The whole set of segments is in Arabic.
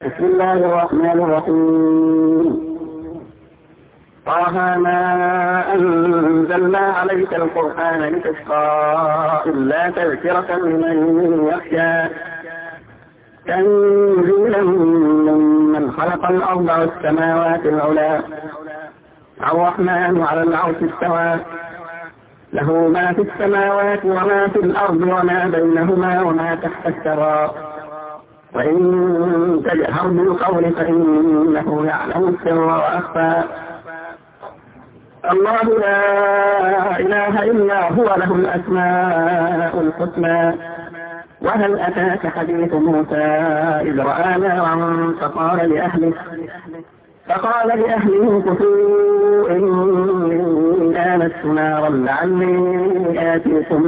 بسم الله الرحمن الرحيم. طه ما أنزلنا عليك القرآن لتشقى إلا تذكرة لمن يخشى تنزيلا ممن خلق الأرض والسماوات العلى الرحمن على العرش استوى له ما في السماوات وما في الأرض وما بينهما وما تحت الثرى وإن تجهر بالقول فإنه يعلم السر وأخفى الله لا إله إلا هو له الأسماء الحسنى وهل أتاك حديث موسى إذ رأى نارا فقال لأهله كثوا إني آنست نارا لعلي آتيكم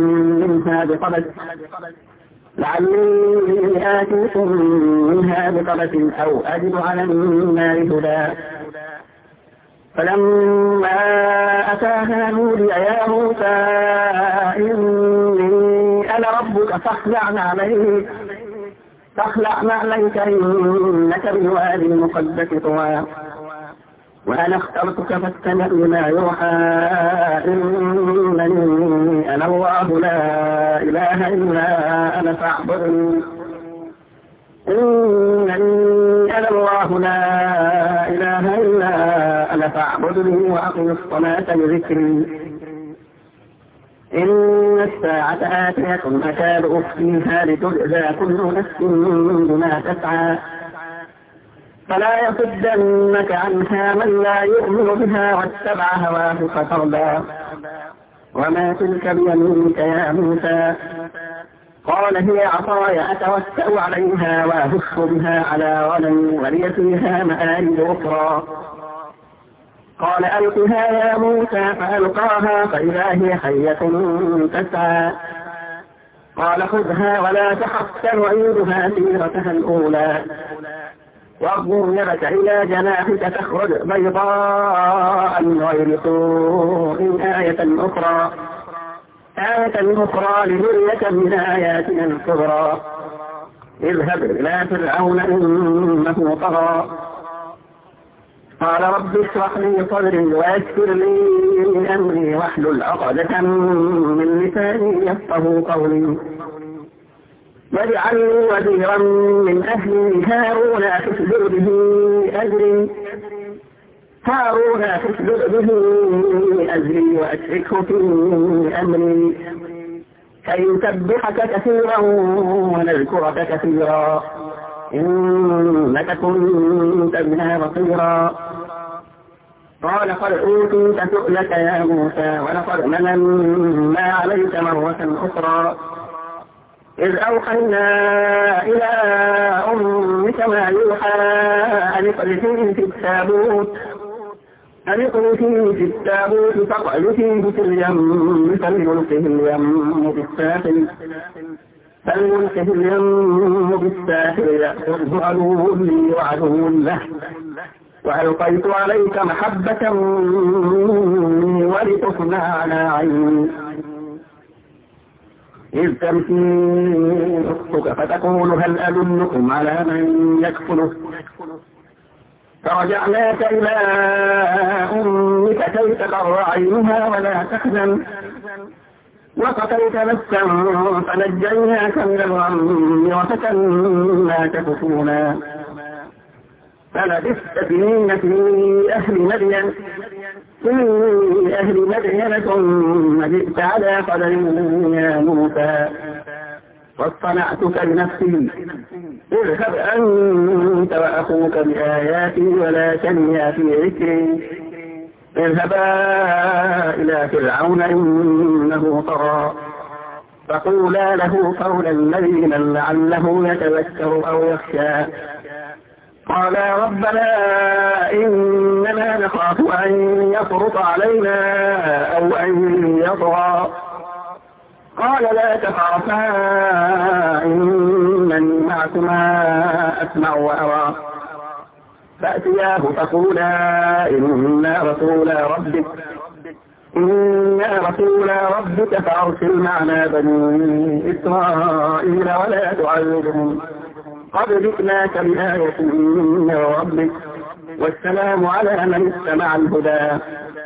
منها بقبس أو أجد على النار هدى فلما أتاها نودي يا موسى إني أنا ربك فاخلع نعليك إنك بالوادي المقدس طوى وأنا اخترتك فاستمع لما يوحى إنني أنا الله لا إله إلا أنا فاعبدني وأقم الصلاة لذكري إن الساعة آتية أكاد أخفيها لتجزى كل نفس بما تسعى فلا يصدنك عنها من لا يؤمن بها واتبع هواه فتردى وما تلك بيمينك يا موسى قال هي عصاي أتوكأ عليها وأهش بها على غنمي ولي فيها مآرب أخرى قال ألقها يا موسى فألقاها فإذا هي حية تسعى قال خذها ولا تخف سنعيدها سيرتها الأولى واضم يدك إلى جناحك تخرج بيضاء من غير سوء آية أخرى لنريك من آياتنا الكبرى اذهب إلى فرعون إنه طغى قال رب اشرح لي صدري ويسر لي أمري واحلل عقدة من لساني يفقهوا قولي واجعل لي وزيرا من أهلي هارون أشدد به أزري وأشركه في أمري كي نسبحك كثيرا ونذكرك كثيرا إنك كنت بنا بصيرا قال قد أوتيت سؤلك يا موسى ولقد مننا عليك مرة أخرى إذ أوحينا إلى أمك ما يوحى أن اقذفيه في التابوت فاقذفيه في اليم فليلقه اليم بالساحل يأخذه عدو لي وعدو له وألقيت عليك محبة مني ولتصنع على عيني إذ تمشي أختك فتقول هل أدلكم على من يكفله فرجعناك إلى أمك كي تقر عينها ولا تحزن وقتلت نفسا فنجيناك من الغم وفتناك فتونا فلبثت سنين في أهل مدين ثم جئت على قدر يا موسى واصطنعتك لنفسي اذهب أنت وأخوك بآياتي ولا تنيا في ذكري اذهبا إلى فرعون إنه طغى فقولا له قولا لينا لعله يتذكر أو يخشى قالا ربنا إننا نخاف أن يفرط علينا أو أن يطغى قال لا تخافا إنني معكما أسمع وأرى فأتياه فقولا إنا رسول ربك فأرسل معنا بني إسرائيل ولا تعذبهم قد جئناك بآية من ربك والسلام على من اتبع الهدى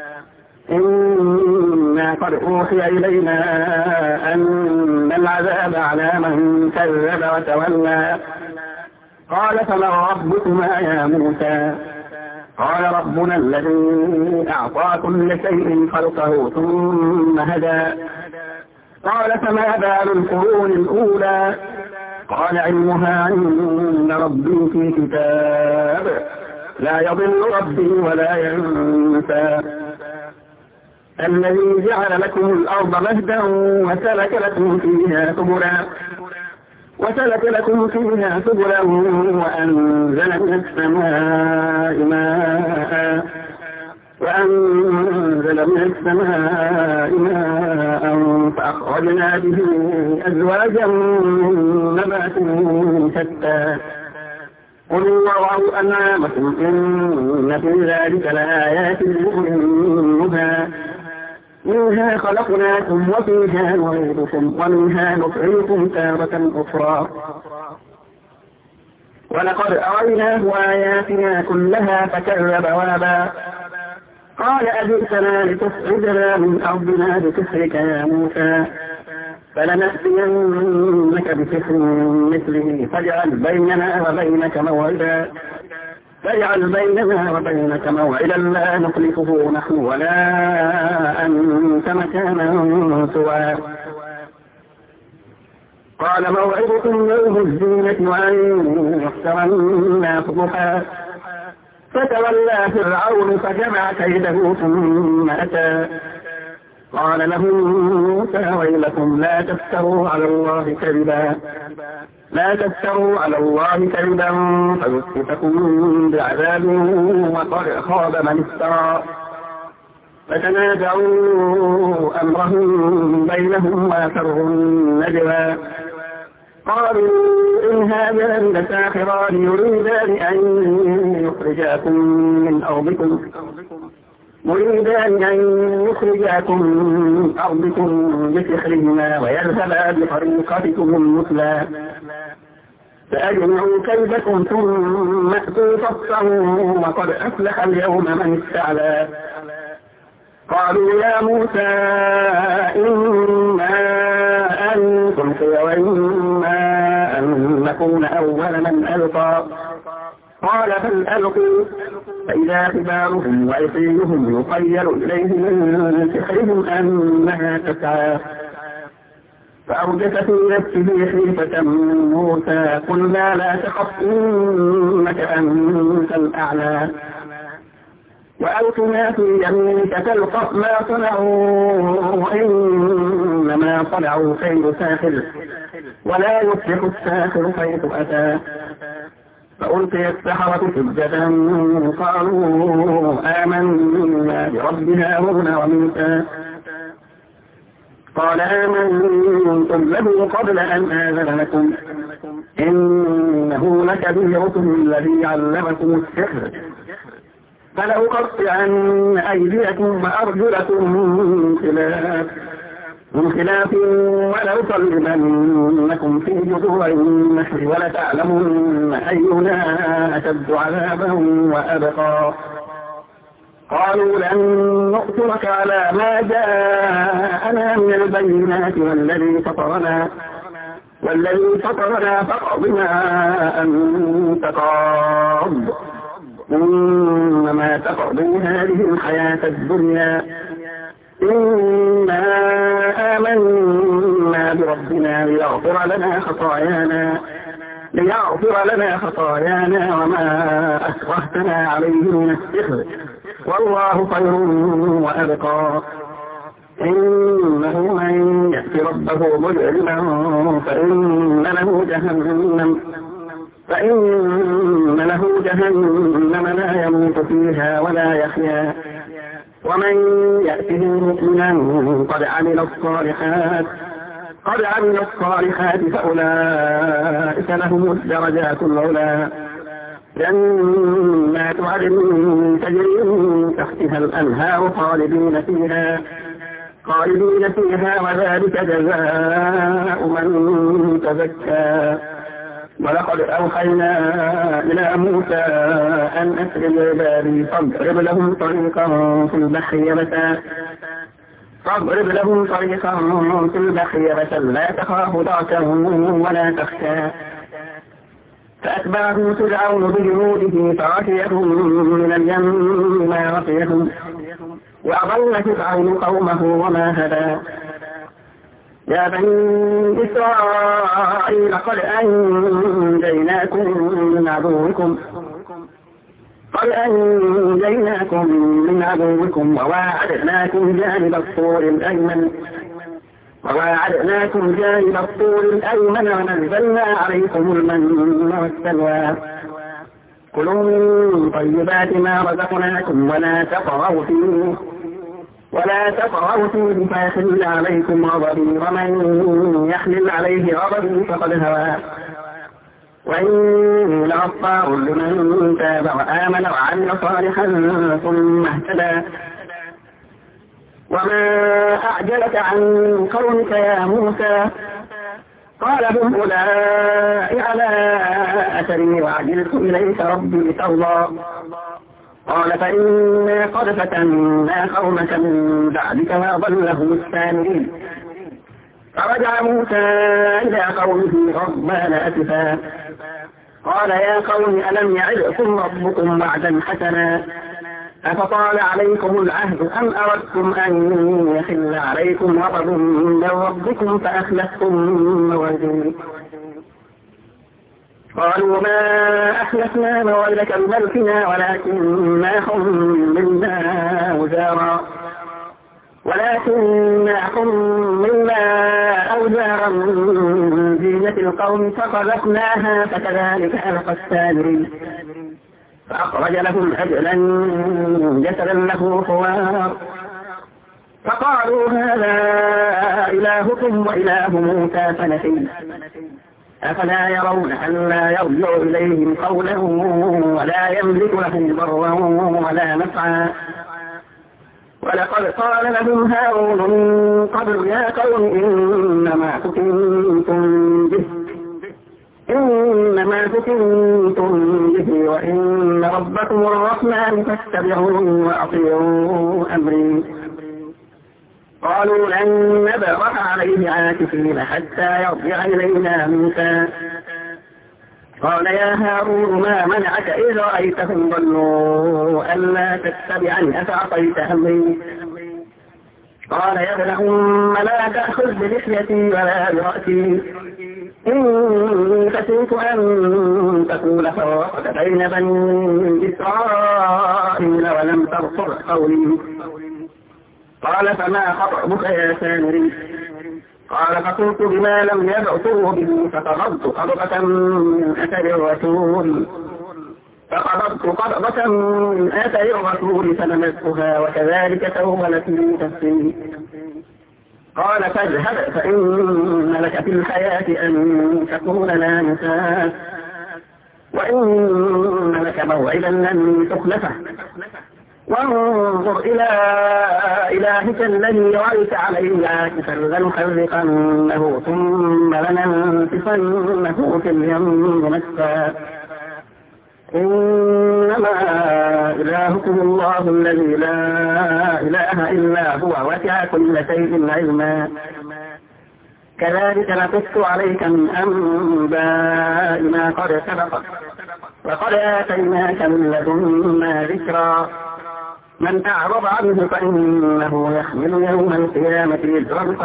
إنا قد أوحي إلينا أن العذاب على من كذب وتولى قال فمن ربكما يا موسى قال ربنا الذي أعطى كل شيء خلقه ثم هدى قال فما بال القرون الأولى قال علمها عند ربي في كتاب لا يضل ربي ولا ينسى الذي جعل لكم الأرض مهدا وسلك لكم فيها سبلا وأنزل من السماء ماء فأخرجنا به أزواجا من نبات شتى قل وارعوا أنعامكم إن في ذلك لآيات لأولي النهى منها خلقناكم وفيها نعيدكم ومنها نخرجكم تارة أخرى ولقد أريناه آياتنا كلها فكذب وابى قال أجئتنا لتخرجنا من أرضنا بسحرك يا موسى فلنأتينك بسحر مثله فاجعل بيننا وبينك موعدا لا نخلفه نحن ولا أنت مكانا سوى قال موعدكم يوم الزينة وأن يحشر الناس ضحى فتولى فرعون فجمع كيده ثم أتى قال لهم موسى ويلكم لا تفتروا على الله كذبا فيسحتكم بعذاب وقد خاب من افترى فتنازعوا أمرهم بينهم وأسروا النجوى قالوا إن هذان لساحران يريدان أن يخرجاكم من أرضكم بسحرهما ويذهبا بطريقتكم المثلى فأجمعوا كيدكم ثم أتوا صفا وقد أفلح اليوم من استعلى قالوا يا موسى إما أن تلقي وإما أن نكون أول من ألقى قال بل ألقوا فإذا حبالهم وعصيهم يخيل إليه من سحرهم أنها تسعى فأوجس في نفسه خيفة موسى قلنا لا تخف إنك أنت الأعلى وألق ما في يمينك تلقف ما صنعوا إنما صنعوا كيد ساحر ولا يفلح الساحر حيث أتى فألقي السحرة سجدا قالوا آمنا برب هارون وموسى قال آمنتم له قبل أن آذن لكم إنه لكبيركم الذي علمكم السحر فلأقطعن أيديكم وأرجلكم من خلاف ولأصلبنكم في جذوع النخل ولتعلمن أينا أشد عذابا وأبقى قالوا لن نؤثرك على ما جاءنا من البينات والذي فطرنا فاقض ما أنت قاض إنما تقضي هذه الحياة الدنيا إنا آمنا بربنا ليغفر لنا خطايانا وما أكرهتنا عليه من السحر والله خير وأبقى إنه من يأتي ربه مجرما فإن له جهنم لا يموت فيها ولا يحيا ومن يأته مؤمنا قد عمل الصالحات فأولئك لهم الدرجات العلى جنات عدن تجري من تحتها الأنهار خالدين فيها وذلك جزاء من تزكى ولقد أوحينا إلى موسى أن أسر بعبادي فاضرب لهم طريقا في البحر يبسا لا تخاف دركا ولا تخشى. فأتبعهم فرعون بجنوده فغشيهم من اليم ما غشيهم وأضل فرعون قومه وما هدى. يا بني إسرائيل قد أنجيناكم من عدوكم وواعدناكم جانب الطور الأيمن ونزلنا عليكم المن والسلوى. كلوا من طيبات ما رزقناكم ولا تطغوا فيه فيحل عليكم غضبي ومن يحلل عليه غضبي فقد هوى. وإني لغفار لمن تاب وآمن وعمل صالحا ثم اهتدى. وما أعجلك عن قومك يا موسى؟ قال هم أولئك على أثري وعجلت إليك ربي لترضى. قال فإنا قد فتنا قومك من بعدك وأضلهم السامرين. فرجع موسى إلى قومه غضبان أسفا قال يا قوم ألم يعدكم ربكم وعدا حسنا أفطال عليكم العهد أم أردتم أن يحل عليكم غضب من ربكم فأخلفتم موعدي. قالوا ما أحلفنا موعدك بملكنا ولكننا حملنا أوزارا من زينة القوم فقذفناها فكذلك ألقى السامري. فأخرج لهم عجلا جسدا له خوار فقالوا هذا إلهكم وإله موسى فنسي. أفلا يرون أن لا يرجع إليهم قولا ولا يملك لهم ضرا ولا نفعا. ولقد قال لهم هارون من قبل يا قوم إنما فتنتم به وإن ربكم الرحمن فاتبعوني وأطيعوا أمري. قالوا لن نبرح عليه عاكفين حتى يرجع إلينا موسى. قال يا هارون ما منعك إذ رأيتهم ضلوا ألا تتبعني أفعصيت أمري. قال يا ابن أم لا تأخذ بلحيتي ولا برأسي إني خشيت أن تقول فرقت بين بني إسرائيل ولم ترفع قولي. قال فما خطبك يا سامري؟ قال فقلت بما لم يبعثوا به فقبضت قبضة من أثر الرسول فلمستها وكذلك سولت لي نفسي. قال فاذهب فإن لك في الحياة أن تكون لا مساس وإن لك موعدا لن تخلفه وانظر إلى إلهك الذي رأيت عليه عاكفا لنحرقنه ثم لننسفنه في اليم نسفا. إنما إلهكم الله الذي لا إله إلا هو وسع كل شيء علما. كذلك نقص عليك من أنباء ما قد سبق وقد آتيناك من لدنا ذكرا. من أعرض عنه فإنه يحمل يوم القيامة وزرا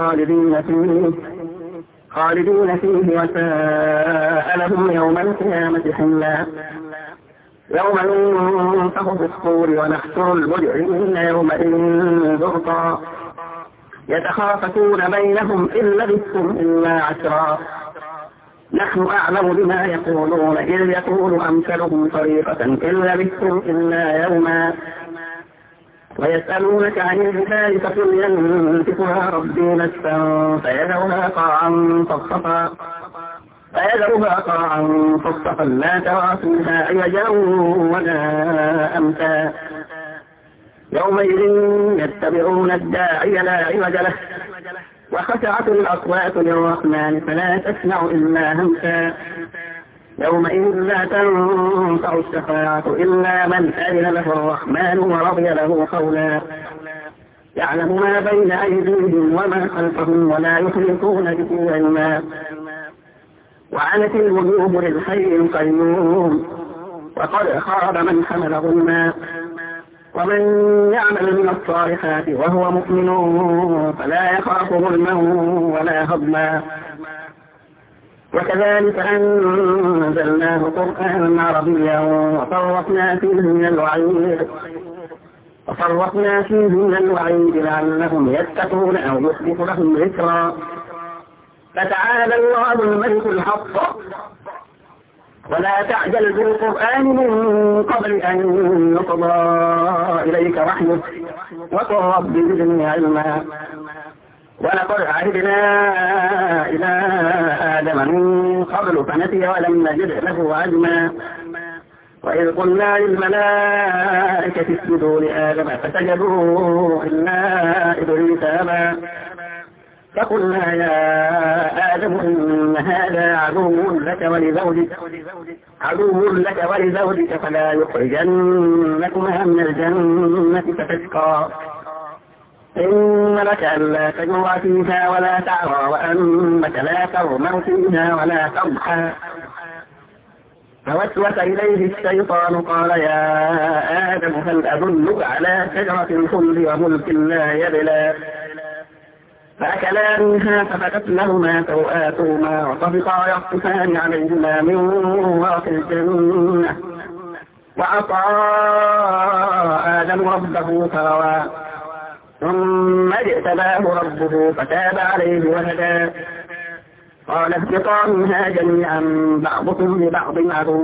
خالدين فيه وساء لهم يوم القيامة حملا. يوم ينفخ في الصور ونحشر المجرمين يومئذ زرقا يتخافتون بينهم إن لبثتم إلا عشرا. نحن أعلم بما يقولون إذ يقول أمثلهم طريقة إن لبثتم إلا يوما. ويسألونك عن الجبال فقل ينسفها ربي نسفا فيذرها قاعا صفصفا لا ترى فيها عوجا ولا أمتا. يومئذ يتبعون الداعي لا عوج له وخشعت الأصوات للرحمن فلا تسمع إلا همسا. يومئذ لا تنفع الشفاعة إلا من أذن له الرحمن ورضي له قولا يعلم ما بين أيديهم وما خلفهم ولا يحيطون به علما وعنت الوجوه للحي القيوم وقد خاب من حمل ظلما ومن يعمل من الصالحات وهو مؤمن فلا يخاف ظلما ولا هضما وكذلك أنزلناه قرآنا عربيا وفرقنا فيه من الوعيد لعلهم يتقون أو يحدث لهم ذكرا فتعالى الله الملك الحق ولا تعجل بالقرآن من قبل أن يقضى إليك وحيه وقل رب زدني علما ولقد عهدنا إلى آدم من قبل فنسي ولم نجد له عزما وإذ قلنا للملائكة اسجدوا لآدم فسجدوا إلا إبليس أبى فقلنا يا آدم إن هذا عدو لك ولزوجك فلا يخرجنكما من الجنة فتشقى إن لك ألا تجوع فيها ولا تعرى وأنك لا تغمر فيها ولا تضحى فوسوس إليه الشيطان قال يا آدم هل أدلك على شجرة الخلد وملك لا يبلى فأكلا منها فبدت لهما سوآتهما وطفقا يخصفان عليهما من ورق الجنة وعصى آدم ربه فغوى ثم اجتباه ربه فتاب عليه وهدى قال اهبطا منها جميعا بعضكم لبعض عدو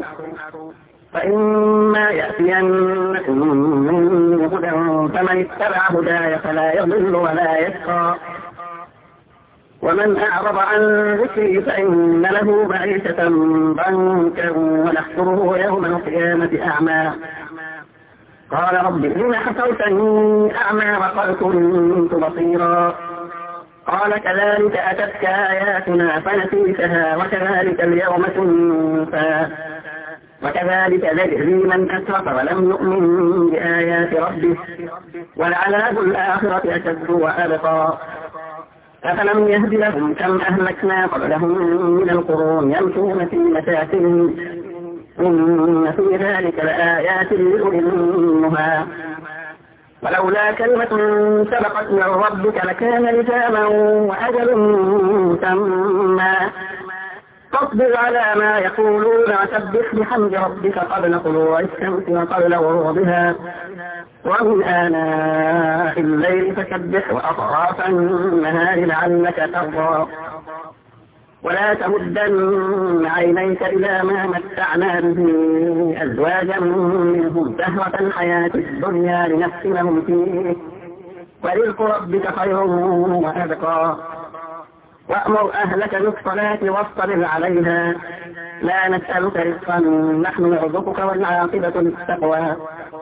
فإما يأتينكم مني هدى فمن اتبع هداي فلا يضل ولا يشقى ومن أعرض عن ذكري فإن له معيشة ضنكا ونحشره يوم القيامة أعمى قال رب لم حشرتني أعمى وقد كنت بصيرا قال كذلك أتتك آياتنا فنسيتها وكذلك اليوم تنسى وكذلك نجزي من أسرف ولم يؤمن بآيات ربه ولعذاب الآخرة أشد وأبقى أفلم يهد لهم كم أهلكنا قبلهم من القرون يمشون في مساكنهم إن في ذلك لآيات لأولي النهى ولولا كلمة سبقت من ربك لكان لزاما وأجل مسمى فاصبر على ما يقولون وسبح بحمد ربك قبل طلوع الشمس وقبل غروبها ومن آناء الليل فسبح وأطراف النهار لعلك ترضى ولا تمدن عينيك إلى ما متعنا به أزواجا منهم زهرة الحياة الدنيا لنفتنهم فيه ورزق ربك خير وأبقى وأمر أهلك بالصلاة واصطبر عليها لا نسألك رزقا نحن نرزقك والعاقبة للتقوى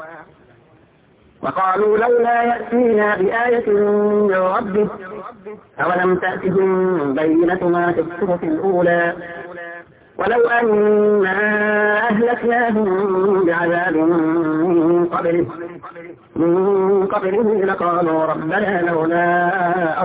وقالوا لولا يأتينا بآية من ربه أولم تأتهم بينة ما في الصحف الأولى ولو أنا أهلكناهم بعذاب من قبله لقالوا ربنا لولا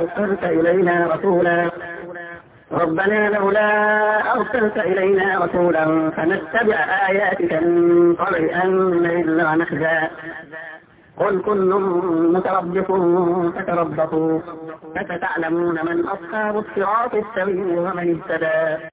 أرسلت إلينا رسولا فنتبع آياتك من قبل أن نذل ونخزى قل كل متربص فتربصوا فستعلمون من أصحاب الصراط السوي ومن اهتدى